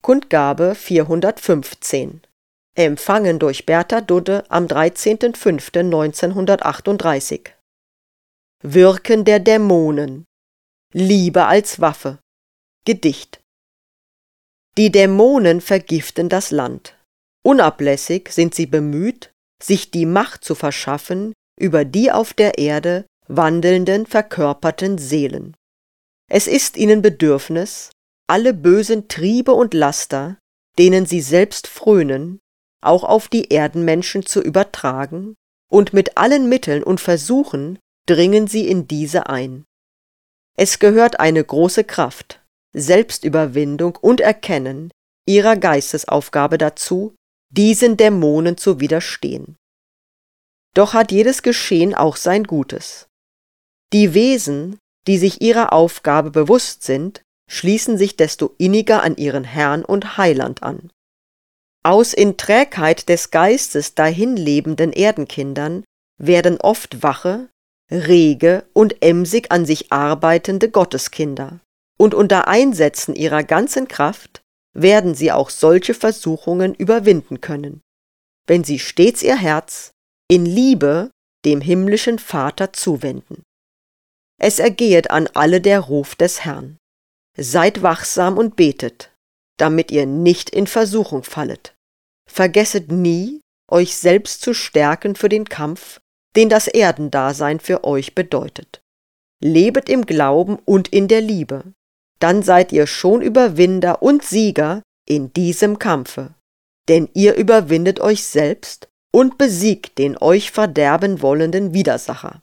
Kundgabe 415. Empfangen durch Bertha Dudde am 13.05.1938. Wirken der Dämonen. Liebe als Waffe. Gedicht. Die Dämonen vergiften das Land. Unablässig sind sie bemüht, sich die Macht zu verschaffen über die auf der Erde wandelnden, verkörperten Seelen. Es ist ihnen Bedürfnis, alle bösen Triebe und Laster, denen sie selbst frönen, auch auf die Erdenmenschen zu übertragen, und mit allen Mitteln und Versuchen dringen sie in diese ein. Es gehört eine große Kraft, Selbstüberwindung und Erkennen ihrer Geistesaufgabe dazu, diesen Dämonen zu widerstehen. Doch hat jedes Geschehen auch sein Gutes. Die Wesen, die sich ihrer Aufgabe bewusst sind, schließen sich desto inniger an ihren Herrn und Heiland an. Aus in Trägheit des Geistes dahinlebenden Erdenkindern werden oft wache, rege und emsig an sich arbeitende Gotteskinder, und unter Einsetzen ihrer ganzen Kraft werden sie auch solche Versuchungen überwinden können, wenn sie stets ihr Herz in Liebe dem himmlischen Vater zuwenden. Es ergehet an alle der Ruf des Herrn. Seid wachsam und betet, damit ihr nicht in Versuchung fallet. Vergesset nie, euch selbst zu stärken für den Kampf, den das Erdendasein für euch bedeutet. Lebet im Glauben und in der Liebe, dann seid ihr schon Überwinder und Sieger in diesem Kampfe, denn ihr überwindet euch selbst und besiegt den euch verderben wollenden Widersacher.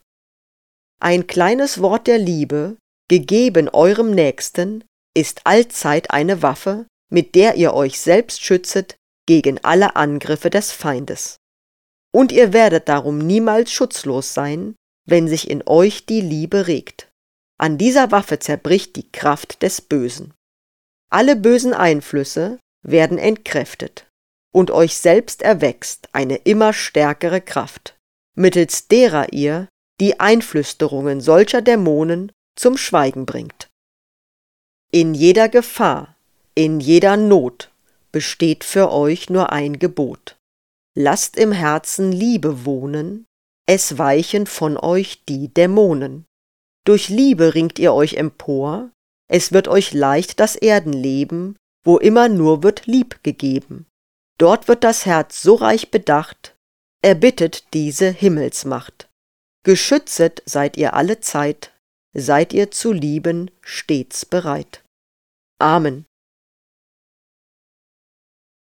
Ein kleines Wort der Liebe, gegeben eurem Nächsten, ist allzeit eine Waffe, mit der ihr euch selbst schützet gegen alle Angriffe des Feindes. Und ihr werdet darum niemals schutzlos sein, wenn sich in euch die Liebe regt. An dieser Waffe zerbricht die Kraft des Bösen. Alle bösen Einflüsse werden entkräftet, und euch selbst erwächst eine immer stärkere Kraft, mittels derer ihr die Einflüsterungen solcher Dämonen zum Schweigen bringt. In jeder Gefahr, in jeder Not besteht für euch nur ein Gebot. Lasst im Herzen Liebe wohnen, es weichen von euch die Dämonen. Durch Liebe ringt ihr euch empor, es wird euch leicht das Erdenleben, wo immer nur wird Lieb gegeben. Dort wird das Herz so reich bedacht, erbittet diese Himmelsmacht. Geschützet seid ihr alle Zeit, seid ihr zu lieben stets bereit. Amen.